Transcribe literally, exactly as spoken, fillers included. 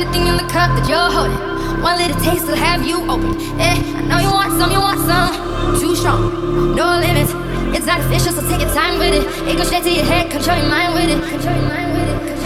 anything in the cup that you're holding. One little taste will have you open. Eh, I know you want some, you want some. Too strong, no limits. It's not official, so take your time with it. It goes straight to your head, control your mind with it. Control your mind with it.